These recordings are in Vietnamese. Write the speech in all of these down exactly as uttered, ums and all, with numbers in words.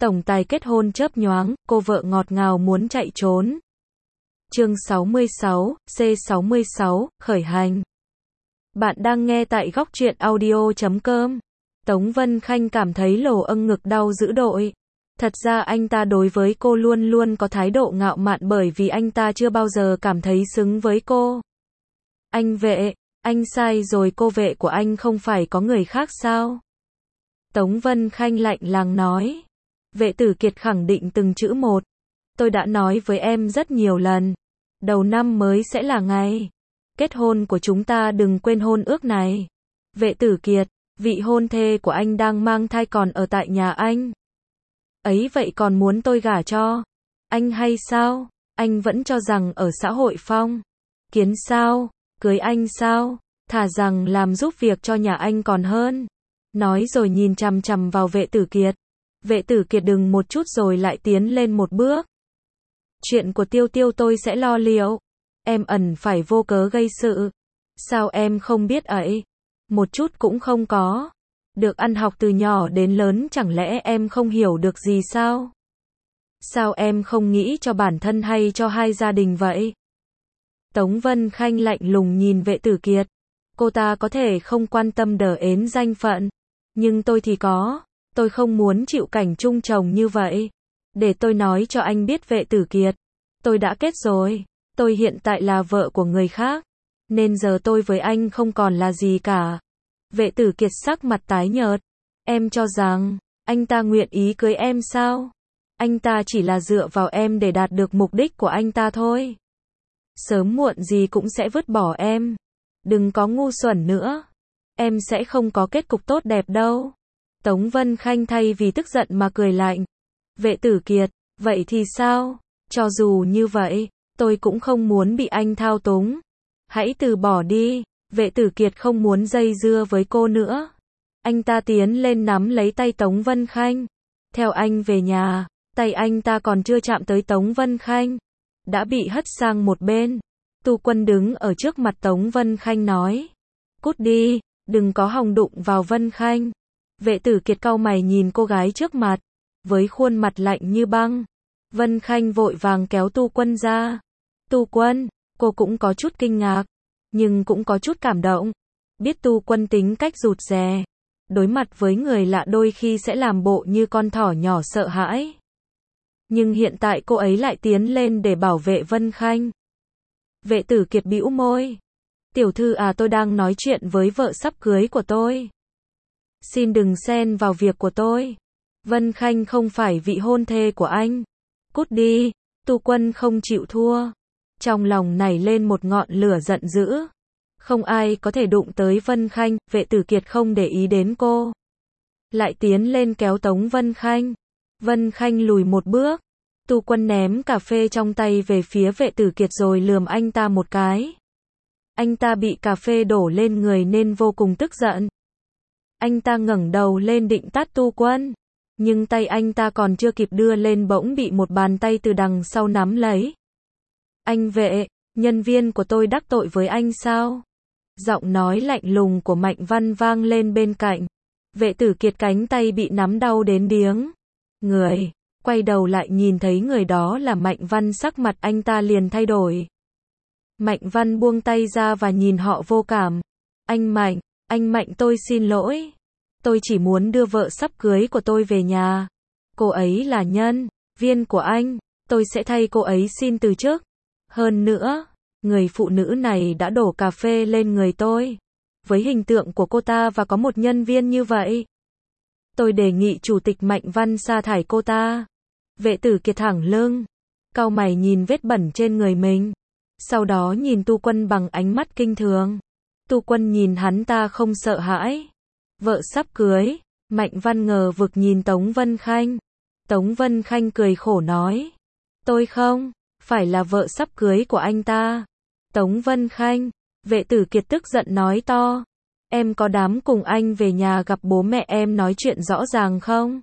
Tổng tài kết hôn chớp nhoáng, cô vợ ngọt ngào muốn chạy trốn. Chương sáu mươi sáu, C sáu mươi sáu, khởi hành. Bạn đang nghe tại góc truyện audio chấm com. Tống Vân Khanh cảm thấy lồ âng ngực đau dữ dội. Thật ra anh ta đối với cô luôn luôn có thái độ ngạo mạn bởi vì anh ta chưa bao giờ cảm thấy xứng với cô. Anh Vệ, anh sai rồi, cô Vệ của anh không phải có người khác sao? Tống Vân Khanh lạnh lùng nói. Vệ Tử Kiệt khẳng định từng chữ một. Tôi đã nói với em rất nhiều lần. Đầu năm mới sẽ là ngày kết hôn của chúng ta, đừng quên hôn ước này. Vệ Tử Kiệt, vị hôn thê của anh đang mang thai còn ở tại nhà anh. Ấy vậy còn muốn tôi gả cho anh hay sao? Anh vẫn cho rằng ở xã hội phong kiến sao, cưới anh sao, thà rằng làm giúp việc cho nhà anh còn hơn. Nói rồi nhìn chằm chằm vào Vệ Tử Kiệt. Vệ Tử Kiệt đừng một chút rồi lại tiến lên một bước. Chuyện của Tiêu Tiêu tôi sẽ lo liệu. Em ẩn phải vô cớ gây sự. Sao em không biết ấy? Một chút cũng không có. Được ăn học từ nhỏ đến lớn, chẳng lẽ em không hiểu được gì sao? Sao em không nghĩ cho bản thân hay cho hai gia đình vậy? Tống Vân Khanh lạnh lùng nhìn Vệ Tử Kiệt. Cô ta có thể không quan tâm đờ ến danh phận, nhưng tôi thì có. Tôi không muốn chịu cảnh chung chồng như vậy. Để tôi nói cho anh biết Vệ Tử Kiệt. Tôi đã kết rồi. Tôi hiện tại là vợ của người khác. Nên giờ tôi với anh không còn là gì cả. Vệ Tử Kiệt sắc mặt tái nhợt. Em cho rằng anh ta nguyện ý cưới em sao? Anh ta chỉ là dựa vào em để đạt được mục đích của anh ta thôi. Sớm muộn gì cũng sẽ vứt bỏ em. Đừng có ngu xuẩn nữa. Em sẽ không có kết cục tốt đẹp đâu. Tống Vân Khanh thay vì tức giận mà cười lạnh. Vệ Tử Kiệt, vậy thì sao? Cho dù như vậy, tôi cũng không muốn bị anh thao túng. Hãy từ bỏ đi. Vệ Tử Kiệt không muốn dây dưa với cô nữa. Anh ta tiến lên nắm lấy tay Tống Vân Khanh. Theo anh về nhà. Tay anh ta còn chưa chạm tới Tống Vân Khanh, đã bị hất sang một bên. Tu Quân đứng ở trước mặt Tống Vân Khanh nói. Cút đi, đừng có hòng đụng vào Vân Khanh. Vệ Tử Kiệt cau mày nhìn cô gái trước mặt, với khuôn mặt lạnh như băng. Vân Khanh vội vàng kéo Tu Quân ra. Tu Quân, cô cũng có chút kinh ngạc, nhưng cũng có chút cảm động. Biết Tu Quân tính cách rụt rè, đối mặt với người lạ đôi khi sẽ làm bộ như con thỏ nhỏ sợ hãi. Nhưng hiện tại cô ấy lại tiến lên để bảo vệ Vân Khanh. Vệ Tử Kiệt bĩu môi. Tiểu thư à, tôi đang nói chuyện với vợ sắp cưới của tôi. Xin đừng xen vào việc của tôi. Vân Khanh không phải vị hôn thê của anh. Cút đi. Tu Quân không chịu thua. Trong lòng nảy lên một ngọn lửa giận dữ. Không ai có thể đụng tới Vân Khanh. Vệ Tử Kiệt không để ý đến cô, lại tiến lên kéo Tống Vân Khanh. Vân Khanh lùi một bước. Tu Quân ném cà phê trong tay về phía Vệ Tử Kiệt rồi lườm anh ta một cái. Anh ta bị cà phê đổ lên người nên vô cùng tức giận. Anh ta ngẩng đầu lên định tát Tu Quân, nhưng tay anh ta còn chưa kịp đưa lên bỗng bị một bàn tay từ đằng sau nắm lấy. Anh Vệ, nhân viên của tôi đắc tội với anh sao? Giọng nói lạnh lùng của Mạnh Văn vang lên bên cạnh. Vệ Tử Kiệt cánh tay bị nắm đau đến điếng người, quay đầu lại nhìn thấy người đó là Mạnh Văn, sắc mặt anh ta liền thay đổi. Mạnh Văn buông tay ra và nhìn họ vô cảm. Anh Mạnh, anh Mạnh, tôi xin lỗi. Tôi chỉ muốn đưa vợ sắp cưới của tôi về nhà. Cô ấy là nhân viên của anh, tôi sẽ thay cô ấy xin từ chức. Hơn nữa, người phụ nữ này đã đổ cà phê lên người tôi. Với hình tượng của cô ta và có một nhân viên như vậy, tôi đề nghị Chủ tịch Mạnh Văn sa thải cô ta. Vệ Tử Kiệt thẳng lưng, cau mày nhìn vết bẩn trên người mình. Sau đó nhìn Tu Quân bằng ánh mắt kinh thường. Tu Quân nhìn hắn ta không sợ hãi. Vợ sắp cưới. Mạnh Văn ngờ vực nhìn Tống Vân Khanh. Tống Vân Khanh cười khổ nói. Tôi không phải là vợ sắp cưới của anh ta. Tống Vân Khanh. Vệ Tử Kiệt tức giận nói to. Em có dám cùng anh về nhà gặp bố mẹ em nói chuyện rõ ràng không?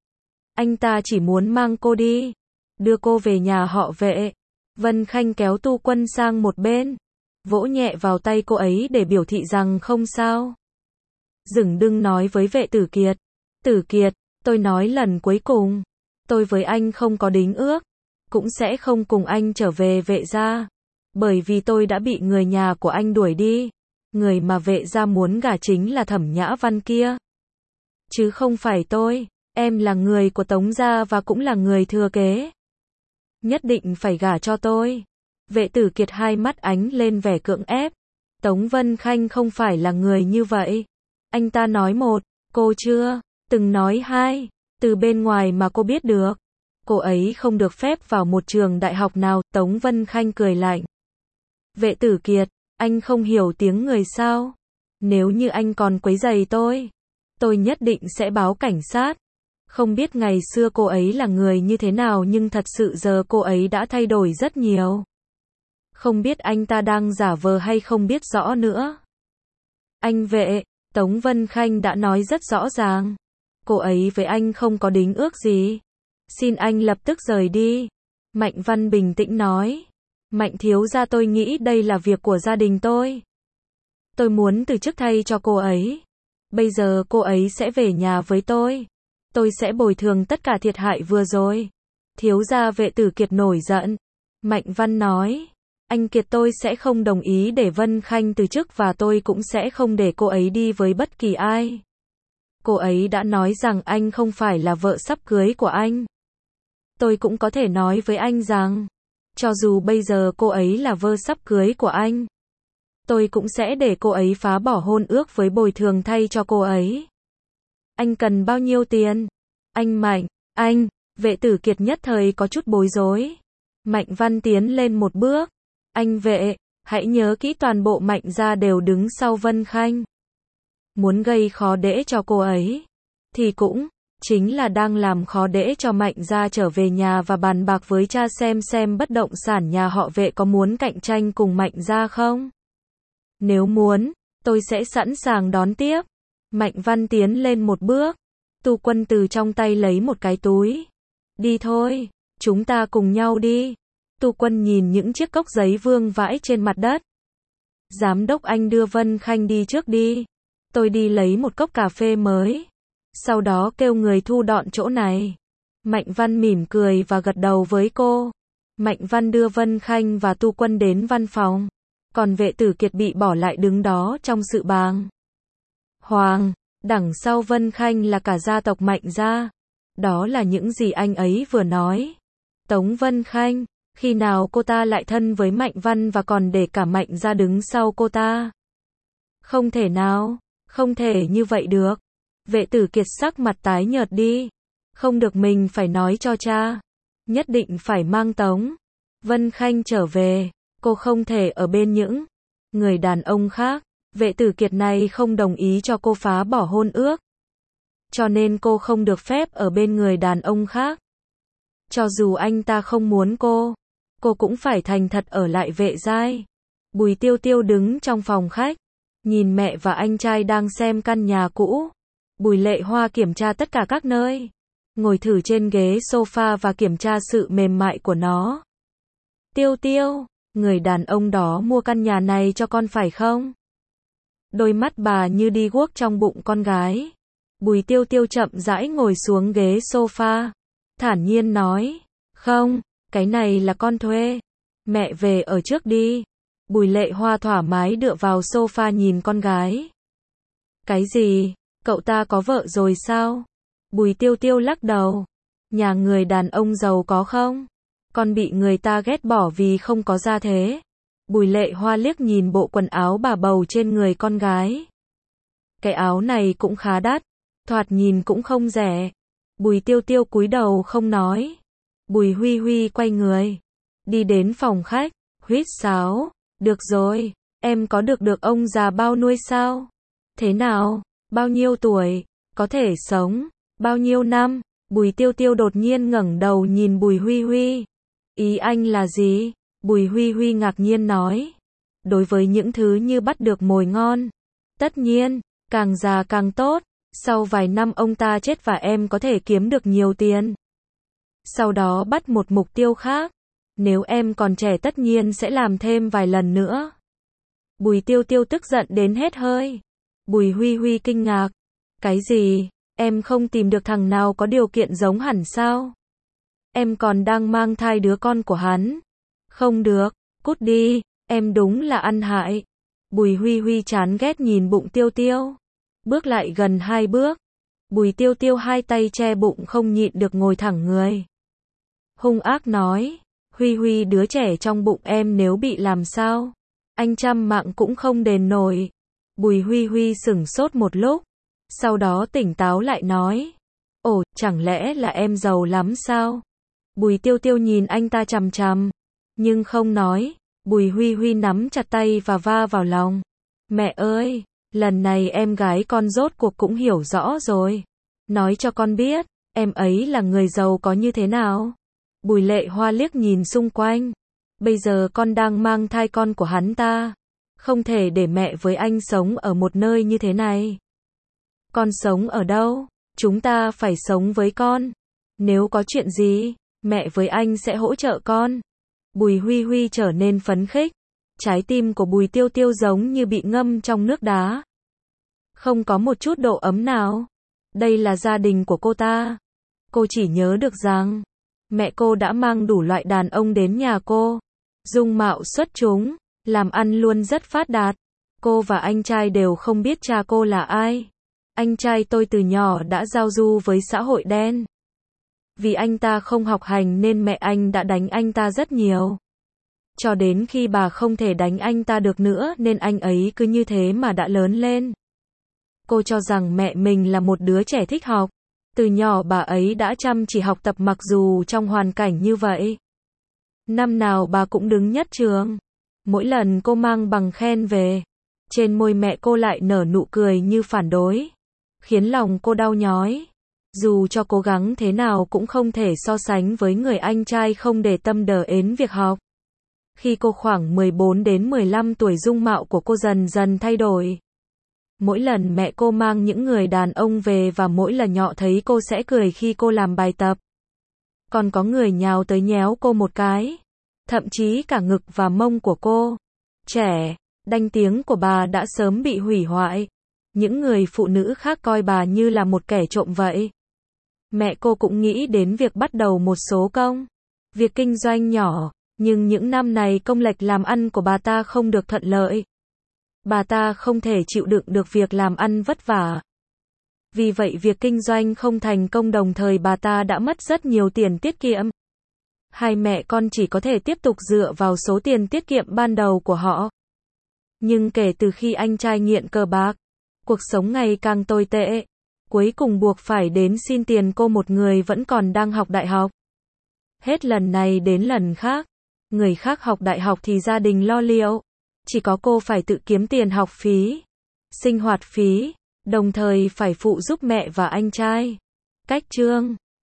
Anh ta chỉ muốn mang cô đi, đưa cô về nhà họ Vệ. Vân Khanh kéo Tu Quân sang một bên, vỗ nhẹ vào tay cô ấy để biểu thị rằng không sao. Dửng dưng nói với Vệ Tử Kiệt. Tử Kiệt, tôi nói lần cuối cùng. Tôi với anh không có đính ước, cũng sẽ không cùng anh trở về Vệ gia, bởi vì tôi đã bị người nhà của anh đuổi đi. Người mà Vệ gia muốn gả chính là Thẩm Nhã Văn kia, chứ không phải tôi. Em là người của Tống gia và cũng là người thừa kế, nhất định phải gả cho tôi. Vệ Tử Kiệt hai mắt ánh lên vẻ cưỡng ép. Tống Vân Khanh không phải là người như vậy. Anh ta nói một, cô chưa từng nói hai. Từ bên ngoài mà cô biết được, cô ấy không được phép vào một trường đại học nào. Tống Vân Khanh cười lạnh. Vệ Tử Kiệt, anh không hiểu tiếng người sao? Nếu như anh còn quấy rầy tôi, tôi nhất định sẽ báo cảnh sát. Không biết ngày xưa cô ấy là người như thế nào, nhưng thật sự giờ cô ấy đã thay đổi rất nhiều. Không biết anh ta đang giả vờ hay không biết rõ nữa. Anh Vệ, Tống Vân Khanh đã nói rất rõ ràng. Cô ấy với anh không có đính ước gì. Xin anh lập tức rời đi. Mạnh Văn bình tĩnh nói. Mạnh thiếu gia, tôi nghĩ đây là việc của gia đình tôi. Tôi muốn từ chức thay cho cô ấy. Bây giờ cô ấy sẽ về nhà với tôi. Tôi sẽ bồi thường tất cả thiệt hại vừa rồi. Thiếu gia Vệ Tử Kiệt nổi giận. Mạnh Văn nói. Anh Kiệt, tôi sẽ không đồng ý để Vân Khanh từ chức và tôi cũng sẽ không để cô ấy đi với bất kỳ ai. Cô ấy đã nói rằng anh không phải là vợ sắp cưới của anh. Tôi cũng có thể nói với anh rằng, cho dù bây giờ cô ấy là vợ sắp cưới của anh, tôi cũng sẽ để cô ấy phá bỏ hôn ước với bồi thường thay cho cô ấy. Anh cần bao nhiêu tiền? Anh Mạnh, anh, Vệ Tử Kiệt nhất thời có chút bối rối. Mạnh Văn tiến lên một bước. Anh Vệ, hãy nhớ kỹ, toàn bộ Mạnh gia đều đứng sau Vân Khanh. Muốn gây khó dễ cho cô ấy, thì cũng chính là đang làm khó dễ cho Mạnh gia trở về nhà và bàn bạc với cha xem xem bất động sản nhà họ Vệ có muốn cạnh tranh cùng Mạnh gia không. Nếu muốn, tôi sẽ sẵn sàng đón tiếp. Mạnh Văn tiến lên một bước. Tu Quân từ trong tay lấy một cái túi. Đi thôi, chúng ta cùng nhau đi. Tu Quân nhìn những chiếc cốc giấy vương vãi trên mặt đất. Giám đốc, anh đưa Vân Khanh đi trước đi. Tôi đi lấy một cốc cà phê mới. Sau đó kêu người thu dọn chỗ này. Mạnh Văn mỉm cười và gật đầu với cô. Mạnh Văn đưa Vân Khanh và Tu Quân đến văn phòng. Còn Vệ Tử Kiệt bị bỏ lại đứng đó trong sự bàng hoàng. Đằng sau Vân Khanh là cả gia tộc Mạnh gia. Đó là những gì anh ấy vừa nói. Tống Vân Khanh, khi nào cô ta lại thân với Mạnh Văn và còn để cả Mạnh gia đứng sau cô ta? Không thể nào, không thể như vậy được. Vệ Tử Kiệt sắc mặt tái nhợt đi. Không được, mình phải nói cho cha. Nhất định phải mang Tống Vân Khanh trở về. Cô không thể ở bên những người đàn ông khác. Vệ Tử Kiệt này không đồng ý cho cô phá bỏ hôn ước. Cho nên cô không được phép ở bên người đàn ông khác. Cho dù anh ta không muốn cô, cô cũng phải thành thật ở lại Vệ giai. Bùi Tiêu Tiêu đứng trong phòng khách, nhìn mẹ và anh trai đang xem căn nhà cũ. Bùi Lệ Hoa kiểm tra tất cả các nơi, ngồi thử trên ghế sofa và kiểm tra sự mềm mại của nó. Tiêu Tiêu, người đàn ông đó mua căn nhà này cho con phải không? Đôi mắt bà như đi guốc trong bụng con gái. Bùi Tiêu Tiêu chậm rãi ngồi xuống ghế sofa, thản nhiên nói, không, cái này là con thuê. Mẹ về ở trước đi. Bùi Lệ Hoa thoải mái dựa vào sofa nhìn con gái. Cái gì? Cậu ta có vợ rồi sao? Bùi Tiêu Tiêu lắc đầu. Nhà người đàn ông giàu có không? Con bị người ta ghét bỏ vì không có gia thế. Bùi Lệ Hoa liếc nhìn bộ quần áo bà bầu trên người con gái. Cái áo này cũng khá đắt, thoạt nhìn cũng không rẻ. Bùi Tiêu Tiêu cúi đầu không nói. Bùi Huy Huy quay người, đi đến phòng khách, huýt sáo. Được rồi, em có được được ông già bao nuôi sao? Thế nào? Bao nhiêu tuổi? Có thể sống bao nhiêu năm? Bùi Tiêu Tiêu đột nhiên ngẩng đầu nhìn Bùi Huy Huy. Ý anh là gì? Bùi Huy Huy ngạc nhiên nói. Đối với những thứ như bắt được mồi ngon, tất nhiên, càng già càng tốt. Sau vài năm ông ta chết và em có thể kiếm được nhiều tiền. Sau đó bắt một mục tiêu khác. Nếu em còn trẻ tất nhiên sẽ làm thêm vài lần nữa. Bùi Tiêu Tiêu tức giận đến hết hơi. Bùi Huy Huy kinh ngạc. Cái gì? Em không tìm được thằng nào có điều kiện giống hẳn sao? em còn đang mang thai đứa con của hắn. Không được, cút đi, em đúng là ăn hại. Bùi Huy Huy chán ghét nhìn bụng Tiêu Tiêu. Bước lại gần hai bước. Bùi Tiêu Tiêu hai tay che bụng không nhịn được ngồi thẳng người. Hung ác nói, Huy Huy đứa trẻ trong bụng em nếu bị làm sao? Anh trăm mạng cũng không đền nổi. Bùi Huy Huy sửng sốt một lúc. Sau đó tỉnh táo lại nói. Ồ, chẳng lẽ là em giàu lắm sao? Bùi Tiêu Tiêu nhìn anh ta chằm chằm. Nhưng không nói. Bùi Huy Huy nắm chặt tay và va vào lòng. Mẹ ơi, lần này em gái con rốt cuộc cũng hiểu rõ rồi. Nói cho con biết, em ấy là người giàu có như thế nào. Bùi Lệ Hoa liếc nhìn xung quanh. Bây giờ con đang mang thai con của hắn ta. Không thể để mẹ với anh sống ở một nơi như thế này. Con sống ở đâu? Chúng ta phải sống với con. Nếu có chuyện gì, mẹ với anh sẽ hỗ trợ con. Bùi Huy Huy trở nên phấn khích. Trái tim của Bùi Tiêu Tiêu giống như bị ngâm trong nước đá. Không có một chút độ ấm nào. Đây là gia đình của cô ta. Cô chỉ nhớ được rằng, mẹ cô đã mang đủ loại đàn ông đến nhà cô. Dung mạo xuất chúng, làm ăn luôn rất phát đạt. Cô và anh trai đều không biết cha cô là ai. Anh trai tôi từ nhỏ đã giao du với xã hội đen. Vì anh ta không học hành nên mẹ anh đã đánh anh ta rất nhiều. Cho đến khi bà không thể đánh anh ta được nữa nên anh ấy cứ như thế mà đã lớn lên. Cô cho rằng mẹ mình là một đứa trẻ thích học. Từ nhỏ bà ấy đã chăm chỉ học tập mặc dù trong hoàn cảnh như vậy. Năm nào bà cũng đứng nhất trường. Mỗi lần cô mang bằng khen về, trên môi mẹ cô lại nở nụ cười như phản đối. Khiến lòng cô đau nhói. Dù cho cố gắng thế nào cũng không thể so sánh với người anh trai không để tâm đờ ến việc học. Khi cô khoảng mười bốn đến mười lăm tuổi dung mạo của cô dần dần thay đổi. Mỗi lần mẹ cô mang những người đàn ông về và mỗi lần nhọ thấy cô sẽ cười khi cô làm bài tập. Còn có người nhào tới nhéo cô một cái. Thậm chí cả ngực và mông của cô. Trẻ, danh tiếng của bà đã sớm bị hủy hoại. Những người phụ nữ khác coi bà như là một kẻ trộm vậy. Mẹ cô cũng nghĩ đến việc bắt đầu một số công việc kinh doanh nhỏ, nhưng những năm này công lệch làm ăn của bà ta không được thuận lợi. Bà ta không thể chịu đựng được việc làm ăn vất vả. Vì vậy việc kinh doanh không thành công đồng thời bà ta đã mất rất nhiều tiền tiết kiệm. Hai mẹ con chỉ có thể tiếp tục dựa vào số tiền tiết kiệm ban đầu của họ. Nhưng kể từ khi anh trai nghiện cờ bạc, cuộc sống ngày càng tồi tệ. Cuối cùng buộc phải đến xin tiền cô một người vẫn còn đang học đại học. Hết lần này đến lần khác. Người khác học đại học thì gia đình lo liệu. Chỉ có cô phải tự kiếm tiền học phí, sinh hoạt phí, đồng thời phải phụ giúp mẹ và anh trai. Cách chương